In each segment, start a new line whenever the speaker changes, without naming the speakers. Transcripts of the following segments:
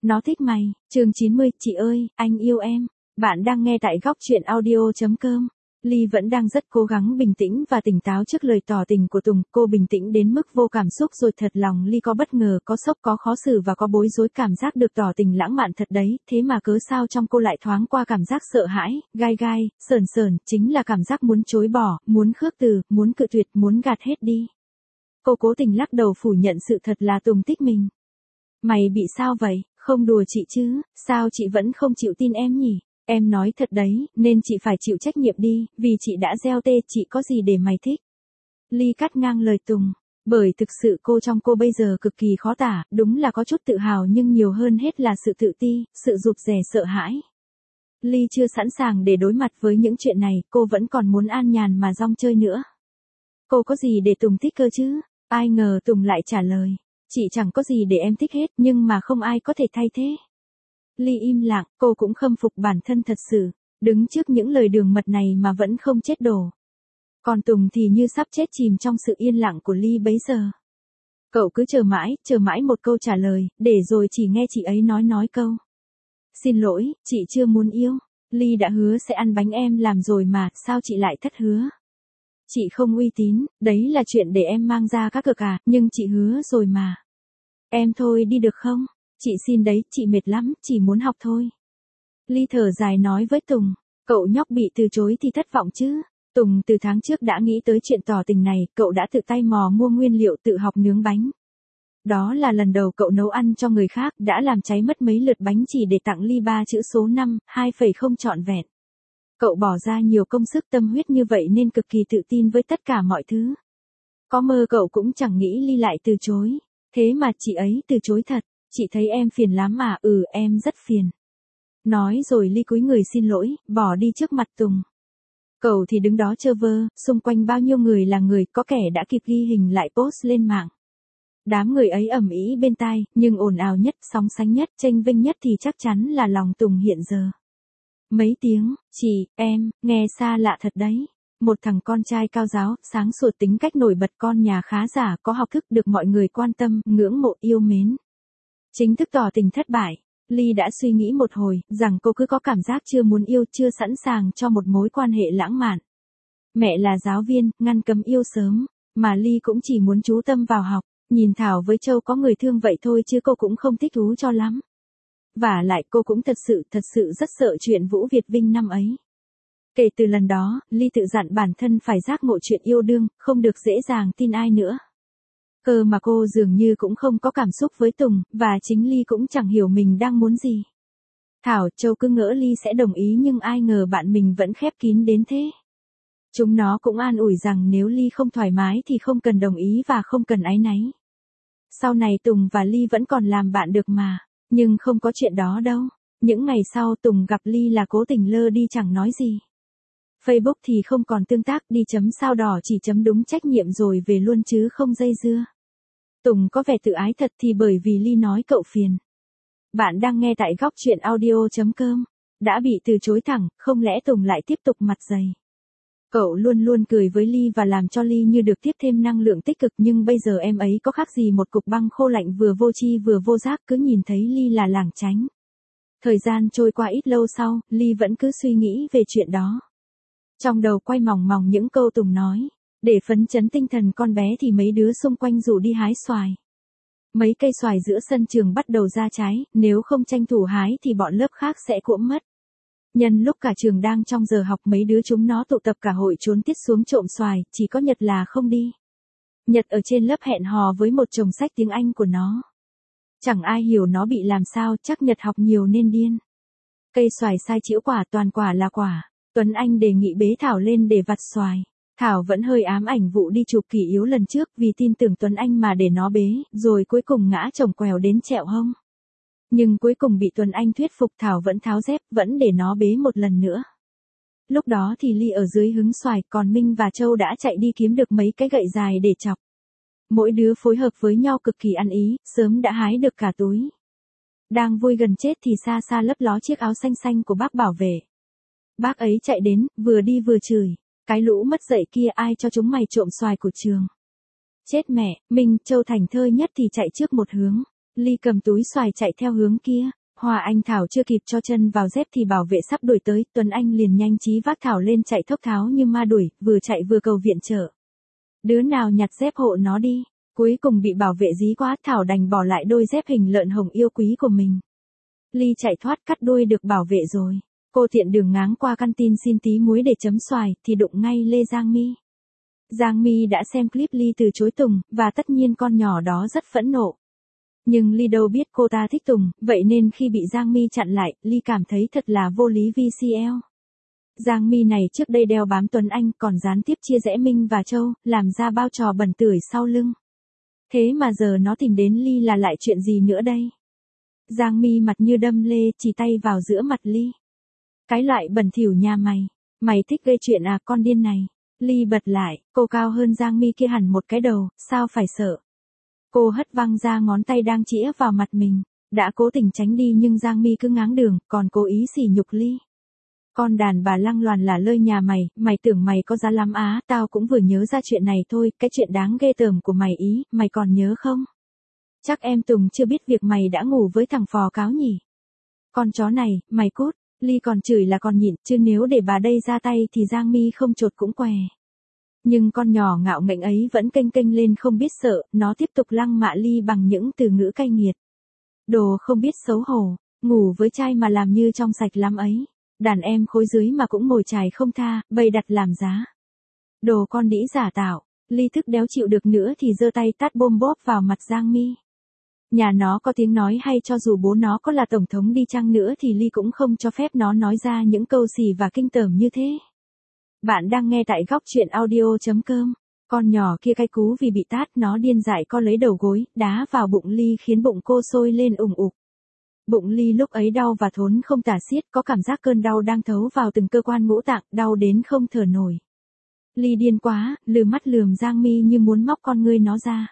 Nó thích mày. Chương 90, chị ơi, anh yêu em. Bạn đang nghe tại góc truyện audio.com. Ly vẫn đang rất cố gắng bình tĩnh và tỉnh táo trước lời tỏ tình của Tùng. Cô bình tĩnh đến mức vô cảm xúc rồi, thật lòng Ly có bất ngờ, có sốc, có khó xử và có bối rối. Cảm giác được tỏ tình lãng mạn thật đấy, thế mà cớ sao trong cô lại thoáng qua cảm giác sợ hãi, gai gai, sờn sờn, chính là cảm giác muốn chối bỏ, muốn khước từ, muốn cự tuyệt, muốn gạt hết đi. Cô cố tình lắc đầu phủ nhận sự thật là Tùng thích mình. Mày bị sao vậy, không đùa chị chứ, sao chị vẫn không chịu tin em nhỉ? Em nói thật đấy, nên chị phải chịu trách nhiệm đi, vì chị đã gieo tê, chị có gì để mày thích. Ly cắt ngang lời Tùng, bởi thực sự trong cô bây giờ cực kỳ khó tả, đúng là có chút tự hào nhưng nhiều hơn hết là sự tự ti, sự rụt rè sợ hãi. Ly chưa sẵn sàng để đối mặt với những chuyện này, cô vẫn còn muốn an nhàn mà rong chơi nữa. Cô có gì để Tùng thích cơ chứ? Ai ngờ Tùng lại trả lời, chị chẳng có gì để em thích hết, nhưng mà không ai có thể thay thế. Ly im lặng, cô cũng khâm phục bản thân thật sự, đứng trước những lời đường mật này mà vẫn không chết đổ. Còn Tùng thì như sắp chết chìm trong sự yên lặng của Ly bấy giờ. Cậu cứ chờ mãi một câu trả lời, để rồi chỉ nghe chị ấy nói câu. Xin lỗi, chị chưa muốn yêu. Ly đã hứa sẽ ăn bánh em làm rồi mà, sao chị lại thất hứa? Chị không uy tín, đấy là chuyện để em mang ra các cược à, nhưng chị hứa rồi mà. Em thôi đi được không? Chị xin đấy, chị mệt lắm, chỉ muốn học thôi. Ly thở dài nói với Tùng, cậu nhóc bị từ chối thì thất vọng chứ. Tùng từ tháng trước đã nghĩ tới chuyện tỏ tình này, cậu đã tự tay mò mua nguyên liệu, tự học nướng bánh. Đó là lần đầu cậu nấu ăn cho người khác, đã làm cháy mất mấy lượt bánh chỉ để tặng Ly 3 chữ số 5, 2,0 trọn vẹn. Cậu bỏ ra nhiều công sức tâm huyết như vậy nên cực kỳ tự tin với tất cả mọi thứ. Có mơ cậu cũng chẳng nghĩ Ly lại từ chối. Thế mà chị ấy từ chối thật. Chị thấy em phiền lắm mà, em rất phiền. Nói rồi Ly cúi người xin lỗi, bỏ đi trước mặt Tùng. Cậu thì đứng đó chơ vơ, xung quanh bao nhiêu người là người, có kẻ đã kịp ghi hình lại post lên mạng. Đám người ấy ầm ĩ bên tai, nhưng ồn ào nhất, sóng sánh nhất, chênh vênh nhất thì chắc chắn là lòng Tùng hiện giờ. Mấy tiếng, chị, em, nghe xa lạ thật đấy. Một thằng con trai cao ráo, sáng sủa, tính cách nổi bật, con nhà khá giả, có học thức, được mọi người quan tâm, ngưỡng mộ, yêu mến. Chính thức tỏ tình thất bại. Ly đã suy nghĩ một hồi, rằng cô cứ có cảm giác chưa muốn yêu, chưa sẵn sàng cho một mối quan hệ lãng mạn. Mẹ là giáo viên, ngăn cấm yêu sớm, mà Ly cũng chỉ muốn chú tâm vào học, nhìn Thảo với Châu có người thương vậy thôi chứ cô cũng không thích thú cho lắm. Vả lại cô cũng thật sự rất sợ chuyện Vũ Việt Vinh năm ấy. Kể từ lần đó, Ly tự dặn bản thân phải giác ngộ chuyện yêu đương, không được dễ dàng tin ai nữa. Cơ mà cô dường như cũng không có cảm xúc với Tùng, và chính Ly cũng chẳng hiểu mình đang muốn gì. Thảo, Châu cứ ngỡ Ly sẽ đồng ý nhưng ai ngờ bạn mình vẫn khép kín đến thế. Chúng nó cũng an ủi rằng nếu Ly không thoải mái thì không cần đồng ý và không cần áy náy. Sau này Tùng và Ly vẫn còn làm bạn được mà, nhưng không có chuyện đó đâu. Những ngày sau Tùng gặp Ly là cố tình lơ đi chẳng nói gì. Facebook thì không còn tương tác, đi chấm sao đỏ chỉ chấm đúng trách nhiệm rồi về luôn chứ không dây dưa. Tùng có vẻ tự ái thật thì bởi vì Ly nói cậu phiền. Bạn đang nghe tại góc truyện audio.com. Đã bị từ chối thẳng, không lẽ Tùng lại tiếp tục mặt dày. Cậu luôn luôn cười với Ly và làm cho Ly như được tiếp thêm năng lượng tích cực, nhưng bây giờ em ấy có khác gì một cục băng khô lạnh, vừa vô tri vừa vô giác, cứ nhìn thấy Ly là lảng tránh. Thời gian trôi qua ít lâu sau, Ly vẫn cứ suy nghĩ về chuyện đó. Trong đầu quay mòng mòng những câu Tùng nói. Để phấn chấn tinh thần con bé thì mấy đứa xung quanh rủ đi hái xoài. Mấy cây xoài giữa sân trường bắt đầu ra trái, nếu không tranh thủ hái thì bọn lớp khác sẽ cuỗm mất. Nhân lúc cả trường đang trong giờ học, mấy đứa chúng nó tụ tập cả hội trốn tiết xuống trộm xoài, chỉ có Nhật là không đi. Nhật ở trên lớp hẹn hò với một chồng sách tiếng Anh của nó. Chẳng ai hiểu nó bị làm sao, chắc Nhật học nhiều nên điên. Cây xoài sai chĩu quả, toàn quả là quả. Tuấn Anh đề nghị bế Thảo lên để vặt xoài. Thảo vẫn hơi ám ảnh vụ đi chụp kỷ yếu lần trước vì tin tưởng Tuấn Anh mà để nó bế, rồi cuối cùng ngã chồng quèo đến trẹo hông. Nhưng cuối cùng bị Tuấn Anh thuyết phục, Thảo vẫn tháo dép, vẫn để nó bế một lần nữa. Lúc đó thì Ly ở dưới hứng xoài, còn Minh và Châu đã chạy đi kiếm được mấy cái gậy dài để chọc. Mỗi đứa phối hợp với nhau cực kỳ ăn ý, sớm đã hái được cả túi. Đang vui gần chết thì xa xa lấp ló chiếc áo xanh xanh của bác bảo vệ. Bác ấy chạy đến, vừa đi vừa chửi. Cái lũ mất dạy kia, ai cho chúng mày trộm xoài của trường. Chết mẹ, Minh, Châu thành thơi nhất thì chạy trước một hướng. Ly cầm túi xoài chạy theo hướng kia. Hoa Anh Thảo chưa kịp cho chân vào dép thì bảo vệ sắp đuổi tới, Tuấn Anh liền nhanh trí vác Thảo lên chạy thốc tháo như ma đuổi, vừa chạy vừa cầu viện trợ. Đứa nào nhặt dép hộ nó đi. Cuối cùng bị bảo vệ dí quá, Thảo đành bỏ lại đôi dép hình lợn hồng yêu quý của mình. Ly chạy thoát cắt đuôi được bảo vệ rồi. Cô tiện đường ngáng qua căn tin xin tí muối để chấm xoài, thì đụng ngay Lê Giang Mi. Giang Mi đã xem clip Ly từ chối Tùng, và tất nhiên con nhỏ đó rất phẫn nộ. Nhưng Ly đâu biết cô ta thích Tùng, vậy nên khi bị Giang Mi chặn lại, Ly cảm thấy thật là vô lý VCL. Giang Mi này trước đây đeo bám Tuấn Anh còn gián tiếp chia rẽ Minh và Châu, làm ra bao trò bẩn tưởi sau lưng. Thế mà giờ nó tìm đến Ly là lại chuyện gì nữa đây? Giang Mi mặt như đâm lê, chỉ tay vào giữa mặt Ly. Cái loại bẩn thỉu nhà mày. Mày thích gây chuyện à con điên này? Ly bật lại, cô cao hơn Giang Mi kia hẳn một cái đầu, sao phải sợ? Cô hất văng ra ngón tay đang chĩa vào mặt mình. Đã cố tình tránh đi nhưng Giang Mi cứ ngáng đường, còn cố ý sỉ nhục Ly. Con đàn bà lăng loàn là lơi nhà mày tưởng mày có giá lắm á, tao cũng vừa nhớ ra chuyện này thôi, cái chuyện đáng ghê tởm của mày ý, mày còn nhớ không? Chắc em Tùng chưa biết việc mày đã ngủ với thằng phò cáo nhỉ? Con chó này, mày cút, Ly còn chửi là còn nhịn, chứ nếu để bà đây ra tay thì Giang Mi không chột cũng què. Nhưng con nhỏ ngạo nghễ ấy vẫn kênh kênh lên không biết sợ, nó tiếp tục lăng mạ Ly bằng những từ ngữ cay nghiệt. Đồ không biết xấu hổ, ngủ với trai mà làm như trong sạch lắm ấy. Đàn em khối dưới mà cũng ngồi chài không tha, bày đặt làm giá. Đồ con đĩ giả tạo, Ly thức đéo chịu được nữa thì giơ tay tát bôm bóp vào mặt Giang Mi. Nhà nó có tiếng nói hay cho dù bố nó có là tổng thống đi chăng nữa thì Ly cũng không cho phép nó nói ra những câu xì và kinh tởm như thế. Bạn đang nghe tại góc truyện audio.com. Con nhỏ kia cay cú vì bị tát, nó điên dại co lấy đầu gối, đá vào bụng Ly khiến bụng cô sôi lên ủng ục. Bụng Ly lúc ấy đau và thốn không tả xiết, có cảm giác cơn đau đang thấu vào từng cơ quan ngũ tạng, đau đến không thở nổi. Ly điên quá, lừ mắt lườm Giang Mi như muốn móc con ngươi nó ra.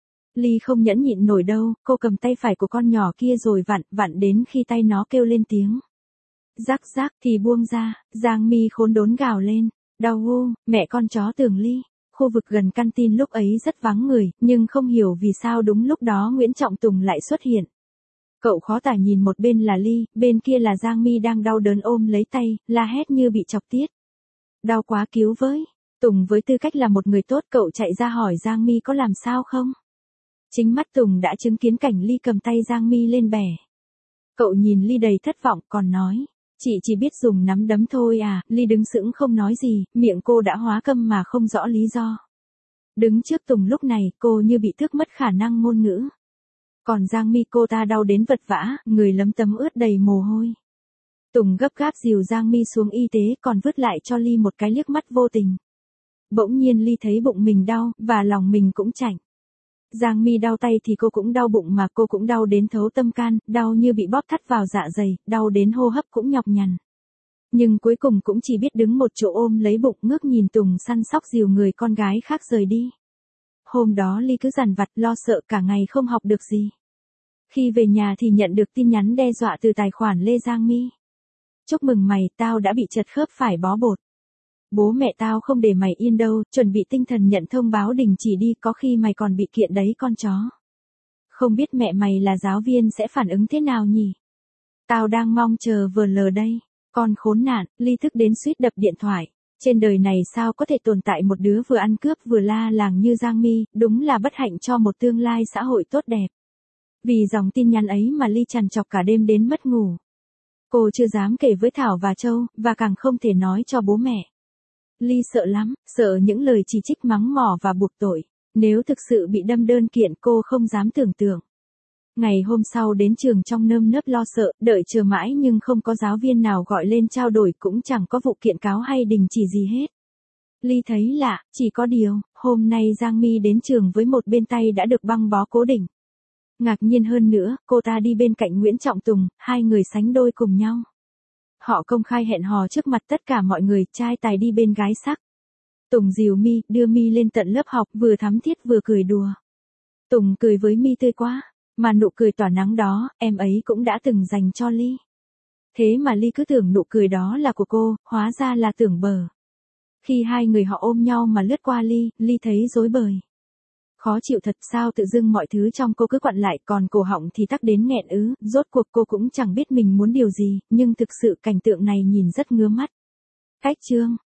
Ly không nhẫn nhịn nổi đâu, cô cầm tay phải của con nhỏ kia rồi vặn đến khi tay nó kêu lên tiếng. Rắc rắc thì buông ra, Giang Mi khốn đốn gào lên. Đau gu, mẹ con chó Tường Ly. Khu vực gần căn tin lúc ấy rất vắng người, nhưng không hiểu vì sao đúng lúc đó Nguyễn Trọng Tùng lại xuất hiện. Cậu khó tả nhìn một bên là Ly, bên kia là Giang Mi đang đau đớn ôm lấy tay, la hét như bị chọc tiết. Đau quá cứu với. Tùng với tư cách là một người tốt cậu chạy ra hỏi Giang Mi có làm sao không? Chính mắt Tùng đã chứng kiến cảnh Ly cầm tay Giang Mi lên bẻ. Cậu nhìn Ly đầy thất vọng còn nói. Chị chỉ biết dùng nắm đấm thôi à, Ly đứng sững không nói gì, miệng cô đã hóa câm mà không rõ lý do. Đứng trước Tùng lúc này cô như bị tước mất khả năng ngôn ngữ. Còn Giang Mi cô ta đau đến vật vã, người lấm tấm ướt đầy mồ hôi. Tùng gấp gáp dìu Giang Mi xuống y tế còn vứt lại cho Ly một cái liếc mắt vô tình. Bỗng nhiên Ly thấy bụng mình đau, và lòng mình cũng chạnh. Giang Mi đau tay thì cô cũng đau bụng mà cô cũng đau đến thấu tâm can, đau như bị bóp thắt vào dạ dày, đau đến hô hấp cũng nhọc nhằn. Nhưng cuối cùng cũng chỉ biết đứng một chỗ ôm lấy bụng ngước nhìn Tùng săn sóc dìu người con gái khác rời đi. Hôm đó Ly cứ dằn vặt lo sợ cả ngày không học được gì. Khi về nhà thì nhận được tin nhắn đe dọa từ tài khoản Lê Giang Mi. Chúc mừng mày, tao đã bị trật khớp phải bó bột. Bố mẹ tao không để mày yên đâu, chuẩn bị tinh thần nhận thông báo đình chỉ đi, có khi mày còn bị kiện đấy con chó. Không biết mẹ mày là giáo viên sẽ phản ứng thế nào nhỉ? Tao đang mong chờ vừa lờ đây. Con khốn nạn, Ly thức đến suýt đập điện thoại. Trên đời này sao có thể tồn tại một đứa vừa ăn cướp vừa la làng như Giang Mi, đúng là bất hạnh cho một tương lai xã hội tốt đẹp. Vì dòng tin nhắn ấy mà Ly trằn trọc cả đêm đến mất ngủ. Cô chưa dám kể với Thảo và Châu, và càng không thể nói cho bố mẹ. Ly sợ lắm, sợ những lời chỉ trích mắng mỏ và buộc tội. Nếu thực sự bị đâm đơn kiện cô không dám tưởng tượng. Ngày hôm sau đến trường trong nơm nớp lo sợ, đợi chờ mãi nhưng không có giáo viên nào gọi lên trao đổi, cũng chẳng có vụ kiện cáo hay đình chỉ gì hết. Ly thấy lạ, chỉ có điều, hôm nay Giang Mi đến trường với một bên tay đã được băng bó cố định. Ngạc nhiên hơn nữa, cô ta đi bên cạnh Nguyễn Trọng Tùng, hai người sánh đôi cùng nhau. Họ công khai hẹn hò trước mặt tất cả mọi người, trai tài đi bên gái sắc. Tùng dìu Mi, đưa Mi lên tận lớp học, vừa thắm thiết vừa cười đùa. Tùng cười với Mi tươi quá, mà nụ cười tỏa nắng đó, em ấy cũng đã từng dành cho Ly. Thế mà Ly cứ tưởng nụ cười đó là của cô, hóa ra là tưởng bờ. Khi hai người họ ôm nhau mà lướt qua Ly thấy rối bời. khó chịu thật, sao tự dưng mọi thứ trong cô cứ quặn lại, còn cổ họng thì tắc đến nghẹn ứ, rốt cuộc cô cũng chẳng biết mình muốn điều gì, nhưng thực sự cảnh tượng này nhìn rất ngứa mắt. Cách chương